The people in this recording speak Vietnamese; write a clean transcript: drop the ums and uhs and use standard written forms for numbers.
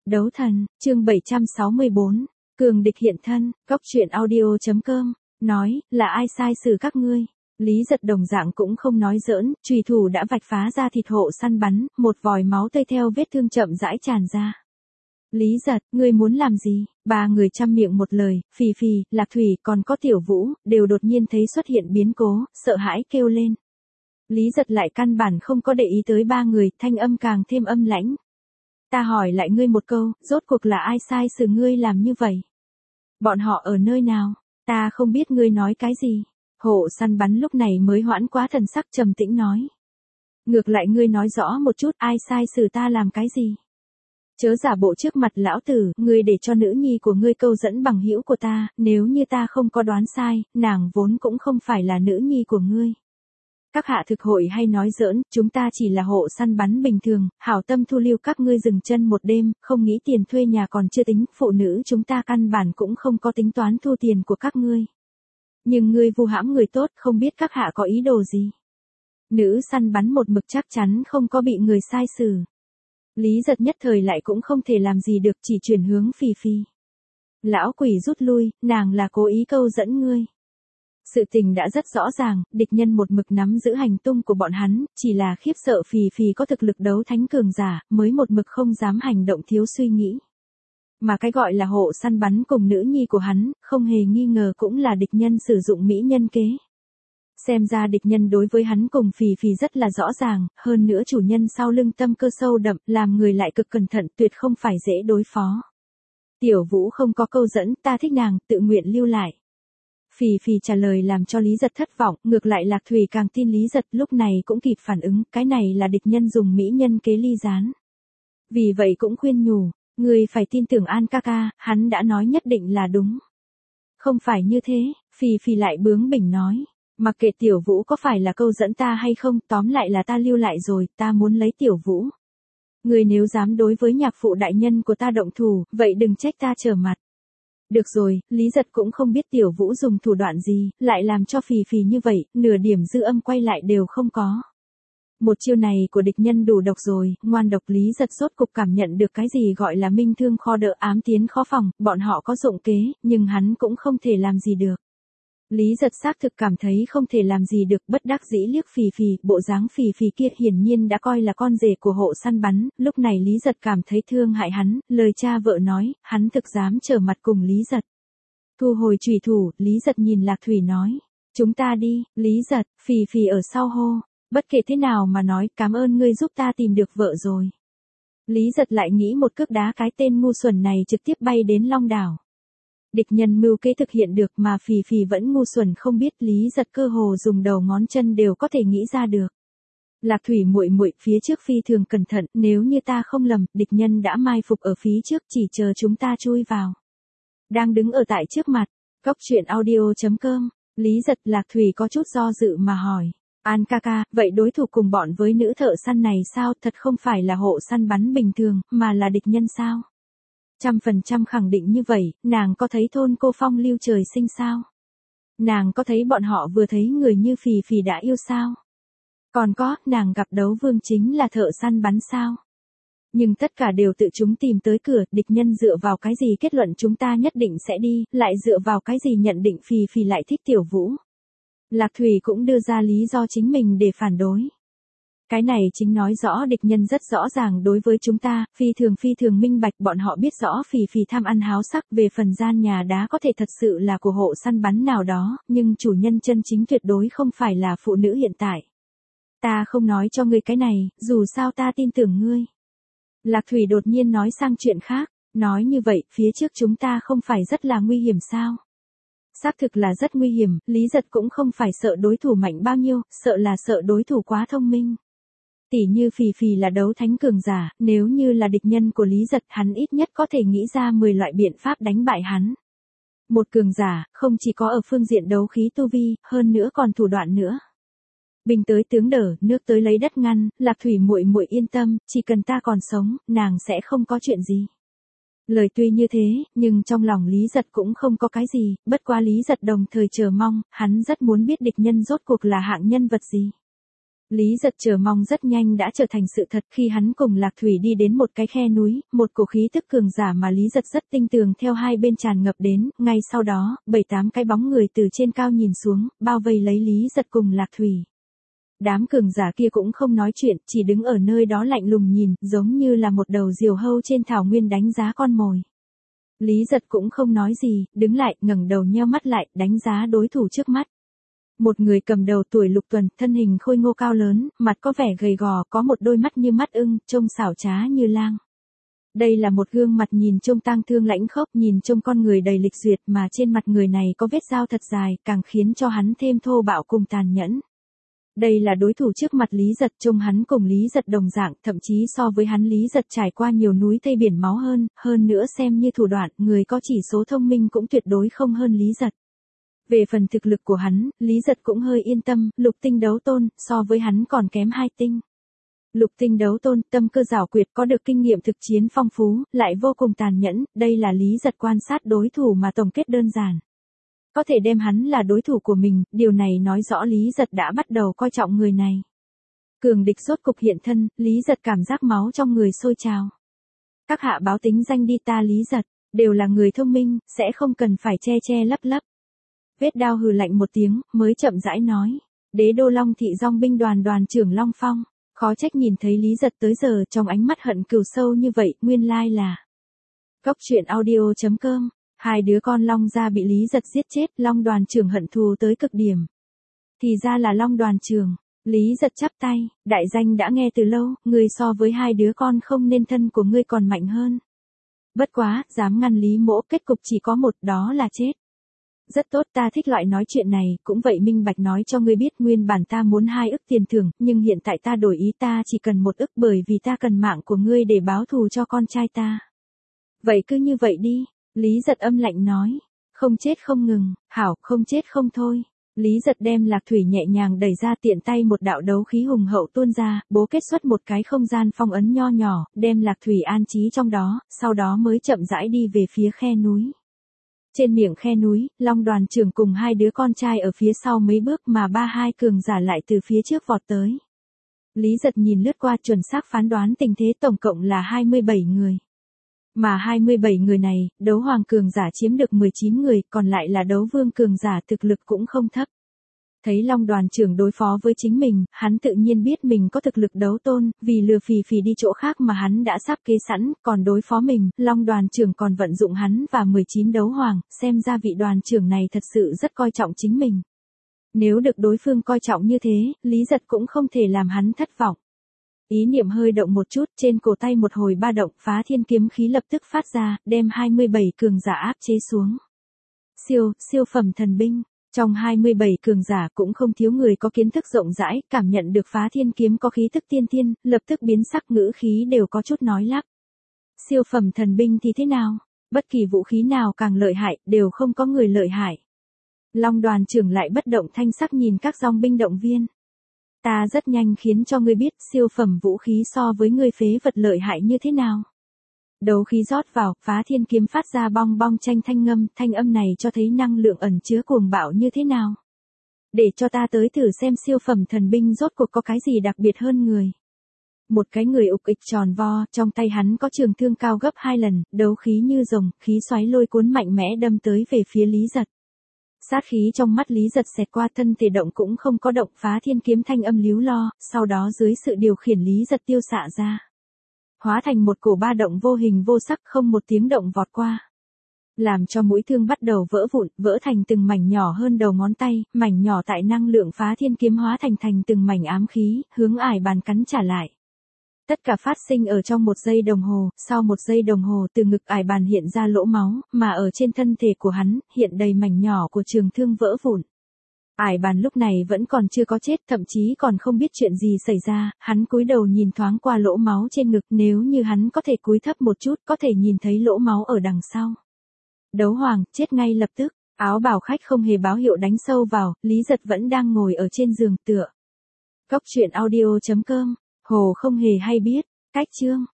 Đấu thần, chương 764, cường địch hiện thân, góc truyện audio.com, nói, là ai sai xử các ngươi? Lý Giật đồng dạng cũng không nói giỡn, chùy thủ đã vạch phá ra thịt hộ săn bắn, một vòi máu tươi theo vết thương chậm rãi tràn ra. Lý Giật, ngươi muốn làm gì? Ba người chăm miệng một lời, Phì Phì, Lạc Thủy, còn có Tiểu Vũ, đều đột nhiên thấy xuất hiện biến cố, sợ hãi kêu lên. Lý Giật lại căn bản không có để ý tới ba người, thanh âm càng thêm âm lãnh. Ta hỏi lại ngươi một câu, rốt cuộc là ai sai xử ngươi làm như vậy? Bọn họ ở nơi nào? Ta không biết ngươi nói cái gì. Hộ săn bắn lúc này mới hoãn quá thần sắc trầm tĩnh nói. Ngược lại ngươi nói rõ một chút, ai sai xử ta làm cái gì? Chớ giả bộ trước mặt lão tử, ngươi để cho nữ nhi của ngươi câu dẫn bằng hữu của ta, nếu như ta không có đoán sai, nàng vốn cũng không phải là nữ nhi của ngươi. Các hạ thực hội hay nói giỡn, chúng ta chỉ là hộ săn bắn bình thường, hảo tâm thu lưu các ngươi dừng chân một đêm, không nghĩ tiền thuê nhà còn chưa tính, phụ nữ chúng ta căn bản cũng không có tính toán thu tiền của các ngươi. Nhưng ngươi vu hãm người tốt, không biết các hạ có ý đồ gì. Nữ săn bắn một mực chắc chắn không có bị người sai xử. Lý Giật nhất thời lại cũng không thể làm gì được, chỉ chuyển hướng Phì Phì. Lão quỷ rút lui, nàng là cố ý câu dẫn ngươi. Sự tình đã rất rõ ràng, địch nhân một mực nắm giữ hành tung của bọn hắn, chỉ là khiếp sợ Phì Phì có thực lực đấu thánh cường giả, mới một mực không dám hành động thiếu suy nghĩ. Mà cái gọi là hộ săn bắn cùng nữ nhi của hắn, không hề nghi ngờ cũng là địch nhân sử dụng mỹ nhân kế. Xem ra địch nhân đối với hắn cùng Phì Phì rất là rõ ràng, hơn nữa chủ nhân sau lưng tâm cơ sâu đậm, làm người lại cực cẩn thận, tuyệt không phải dễ đối phó. Tiểu Vũ không có câu dẫn, ta thích nàng, tự nguyện lưu lại. Phì Phì trả lời làm cho Lý Giật thất vọng, ngược lại Lạc Thủy càng tin Lý Giật, lúc này cũng kịp phản ứng, cái này là địch nhân dùng mỹ nhân kế ly gián. Vì vậy cũng khuyên nhủ, người phải tin tưởng An ca ca, hắn đã nói nhất định là đúng. Không phải như thế, Phì Phì lại bướng bỉnh nói, mặc kệ Tiểu Vũ có phải là câu dẫn ta hay không, tóm lại là ta lưu lại rồi, ta muốn lấy Tiểu Vũ. Người nếu dám đối với nhạc phụ đại nhân của ta động thủ, vậy đừng trách ta trở mặt. Được rồi, Lý Giật cũng không biết Tiểu Vũ dùng thủ đoạn gì, lại làm cho Phì Phì như vậy, nửa điểm dư âm quay lại đều không có. Một chiêu này của địch nhân đủ độc rồi, ngoan độc. Lý Giật rốt cục cảm nhận được cái gì gọi là minh thương kho đỡ ám tiến khó phòng, bọn họ có dụng kế, nhưng hắn cũng không thể làm gì được. Lý Giật xác thực cảm thấy không thể làm gì được, bất đắc dĩ liếc Phì Phì, bộ dáng Phì Phì kia hiển nhiên đã coi là con rể của hộ săn bắn, lúc này Lý Giật cảm thấy thương hại hắn, lời cha vợ nói, hắn thực dám trở mặt cùng Lý Giật. Thu hồi chùy thủ, Lý Giật nhìn Lạc Thủy nói, chúng ta đi. Lý Giật, Phì Phì ở sau hô, bất kể thế nào mà nói, cảm ơn ngươi giúp ta tìm được vợ rồi. Lý Giật lại nghĩ một cước đá cái tên ngu xuẩn này trực tiếp bay đến Long Đảo. Địch nhân mưu kế thực hiện được mà Phì Phì vẫn ngu xuẩn không biết, Lý Giật cơ hồ dùng đầu ngón chân đều có thể nghĩ ra được. Lạc Thủy muội muội, phía trước phi thường cẩn thận, nếu như ta không lầm, địch nhân đã mai phục ở phía trước, chỉ chờ chúng ta chui vào. Đang đứng ở tại trước mặt, góc truyện audio.com, Lý Giật. Lạc Thủy có chút do dự mà hỏi, An ca ca, vậy đối thủ cùng bọn với nữ thợ săn này sao, thật không phải là hộ săn bắn bình thường, mà là địch nhân sao? 100% khẳng định như vậy, nàng có thấy thôn cô phong lưu trời sinh sao? Nàng có thấy bọn họ vừa thấy người như Phì Phì đã yêu sao? Còn có, nàng gặp đấu vương chính là thợ săn bắn sao? Nhưng tất cả đều tự chúng tìm tới cửa, địch nhân dựa vào cái gì kết luận chúng ta nhất định sẽ đi, lại dựa vào cái gì nhận định Phì Phì lại thích Tiểu Vũ? Lạc Thủy cũng đưa ra lý do chính mình để phản đối. Cái này chính nói rõ địch nhân rất rõ ràng đối với chúng ta, phi thường minh bạch, bọn họ biết rõ Phì Phì tham ăn háo sắc, về phần gian nhà đá có thể thật sự là của hộ săn bắn nào đó, nhưng chủ nhân chân chính tuyệt đối không phải là phụ nữ hiện tại. Ta không nói cho ngươi cái này, dù sao ta tin tưởng ngươi. Lạc Thủy đột nhiên nói sang chuyện khác, nói như vậy, phía trước chúng ta không phải rất là nguy hiểm sao? Xác thực là rất nguy hiểm, Lý Giật cũng không phải sợ đối thủ mạnh bao nhiêu, sợ là sợ đối thủ quá thông minh. Tỉ như Phì Phì là đấu thánh cường giả, nếu như là địch nhân của Lý Giật, hắn ít nhất có thể nghĩ ra 10 loại biện pháp đánh bại hắn. Một cường giả, không chỉ có ở phương diện đấu khí tu vi, hơn nữa còn thủ đoạn nữa. Bình tới tướng đỡ, nước tới lấy đất ngăn, Lạc Thủy muội muội yên tâm, chỉ cần ta còn sống, nàng sẽ không có chuyện gì. Lời tuy như thế, nhưng trong lòng Lý Giật cũng không có cái gì, bất quá Lý Giật đồng thời chờ mong, hắn rất muốn biết địch nhân rốt cuộc là hạng nhân vật gì. Lý Giật chờ mong rất nhanh đã trở thành sự thật khi hắn cùng Lạc Thủy đi đến một cái khe núi, một cổ khí tức cường giả mà Lý Giật rất tinh tường theo hai bên tràn ngập đến, ngay sau đó, 7-8 cái bóng người từ trên cao nhìn xuống, bao vây lấy Lý Giật cùng Lạc Thủy. Đám cường giả kia cũng không nói chuyện, chỉ đứng ở nơi đó lạnh lùng nhìn, giống như là một đầu diều hâu trên thảo nguyên đánh giá con mồi. Lý Giật cũng không nói gì, đứng lại, ngẩng đầu nheo mắt lại, đánh giá đối thủ trước mắt. Một người cầm đầu tuổi Lục Tuần, thân hình khôi ngô cao lớn, mặt có vẻ gầy gò, có một đôi mắt như mắt ưng, trông xảo trá như lang. Đây là một gương mặt nhìn trông tang thương lãnh khốc, nhìn trông con người đầy lịch duyệt mà trên mặt người này có vết dao thật dài, càng khiến cho hắn thêm thô bạo cùng tàn nhẫn. Đây là đối thủ trước mặt Lý Giật, trông hắn cùng Lý Giật đồng dạng, thậm chí so với hắn Lý Giật trải qua nhiều núi thây biển máu hơn nữa xem như thủ đoạn, người có chỉ số thông minh cũng tuyệt đối không hơn Lý Giật. Về phần thực lực của hắn, Lý Giật cũng hơi yên tâm, lục tinh đấu tôn, so với hắn còn kém 2 tinh. Lục tinh đấu tôn, tâm cơ giảo quyệt, có được kinh nghiệm thực chiến phong phú, lại vô cùng tàn nhẫn, đây là Lý Giật quan sát đối thủ mà tổng kết đơn giản. Có thể đem hắn là đối thủ của mình, điều này nói rõ Lý Giật đã bắt đầu coi trọng người này. Cường địch rốt cục hiện thân, Lý Giật cảm giác máu trong người sôi trào. Các hạ báo tính danh đi, ta Lý Giật, đều là người thông minh, sẽ không cần phải che lấp lấp. Vết đao hừ lạnh một tiếng, mới chậm rãi nói. Đế đô Long thị dòng binh đoàn đoàn trưởng Long Phong, khó trách nhìn thấy Lý Giật tới giờ trong ánh mắt hận cừu sâu như vậy, nguyên lai là. Cốc truyện audio.com, hai đứa con Long gia bị Lý Giật giết chết, Long đoàn trưởng hận thù tới cực điểm. Thì ra là Long đoàn trưởng, Lý Giật chắp tay, đại danh đã nghe từ lâu, người so với hai đứa con không nên thân của ngươi còn mạnh hơn. Bất quá, dám ngăn Lý mỗ, kết cục chỉ có một, đó là chết. Rất tốt, ta thích loại nói chuyện này, cũng vậy minh bạch nói cho ngươi biết, nguyên bản ta muốn 2 ức tiền thưởng, nhưng hiện tại ta đổi ý, ta chỉ cần 1 ức bởi vì ta cần mạng của ngươi để báo thù cho con trai ta. Vậy cứ như vậy đi, Lý Giật âm lạnh nói, không chết không ngừng, hảo, không chết không thôi. Lý Giật đem Lạc Thủy nhẹ nhàng đẩy ra, tiện tay một đạo đấu khí hùng hậu tuôn ra, bố kết xuất một cái không gian phong ấn nho nhỏ, đem Lạc Thủy an trí trong đó, sau đó mới chậm rãi đi về phía khe núi. Trên miệng khe núi, Long đoàn trưởng cùng hai đứa con trai ở phía sau mấy bước mà 32 cường giả lại từ phía trước vọt tới. Lý Giật nhìn lướt qua, chuẩn xác phán đoán tình thế, tổng cộng là 27 người. Mà 27 người này, đấu hoàng cường giả chiếm được 19 người, còn lại là đấu vương cường giả thực lực cũng không thấp. Thấy Long đoàn trưởng đối phó với chính mình, hắn tự nhiên biết mình có thực lực đấu tôn, vì lừa phì phì đi chỗ khác mà hắn đã sắp kế sẵn, còn đối phó mình, Long đoàn trưởng còn vận dụng hắn và 19 đấu hoàng, xem ra vị đoàn trưởng này thật sự rất coi trọng chính mình. Nếu được đối phương coi trọng như thế, Lý Giật cũng không thể làm hắn thất vọng. Ý niệm hơi động một chút, trên cổ tay một hồi ba động, phá thiên kiếm khí lập tức phát ra, đem 27 cường giả áp chế xuống. Siêu phẩm thần binh. Trong 27 cường giả cũng không thiếu người có kiến thức rộng rãi, cảm nhận được phá thiên kiếm có khí tức tiên thiên, lập tức biến sắc, ngữ khí đều có chút nói lắp. Siêu phẩm thần binh thì thế nào? Bất kỳ vũ khí nào càng lợi hại, đều không có người lợi hại. Long đoàn trưởng lại bất động thanh sắc nhìn các dòng binh động viên. Ta rất nhanh khiến cho ngươi biết siêu phẩm vũ khí so với ngươi phế vật lợi hại như thế nào. Đấu khí rót vào, phá thiên kiếm phát ra bong bong tranh thanh âm này cho thấy năng lượng ẩn chứa cuồng bạo như thế nào. Để cho ta tới thử xem siêu phẩm thần binh rốt cuộc có cái gì đặc biệt hơn người. Một cái người ục ịch tròn vo, trong tay hắn có trường thương cao gấp 2 lần, đấu khí như rồng, khí xoáy lôi cuốn mạnh mẽ đâm tới về phía Lý Giật. Sát khí trong mắt Lý Giật xẹt qua, thân thể động cũng không có động, phá thiên kiếm thanh âm líu lo, sau đó dưới sự điều khiển Lý Giật tiêu xạ ra. Hóa thành một cổ ba động vô hình vô sắc, không một tiếng động vọt qua. Làm cho mũi thương bắt đầu vỡ vụn, vỡ thành từng mảnh nhỏ hơn đầu ngón tay, mảnh nhỏ tại năng lượng phá thiên kiếm hóa thành từng mảnh ám khí, hướng ải bàn cắn trả lại. Tất cả phát sinh ở trong 1 giây đồng hồ, sau 1 giây đồng hồ từ ngực ải bàn hiện ra lỗ máu, mà ở trên thân thể của hắn, hiện đầy mảnh nhỏ của trường thương vỡ vụn. Ải bàn lúc này vẫn còn chưa có chết, thậm chí còn không biết chuyện gì xảy ra, hắn cúi đầu nhìn thoáng qua lỗ máu trên ngực, nếu như hắn có thể cúi thấp một chút, có thể nhìn thấy lỗ máu ở đằng sau. Đấu hoàng, chết ngay lập tức, áo bào khách không hề báo hiệu đánh sâu vào, Lý Giật vẫn đang ngồi ở trên giường tựa. Cốc truyện audio.com, hồ không hề hay biết, cách chương.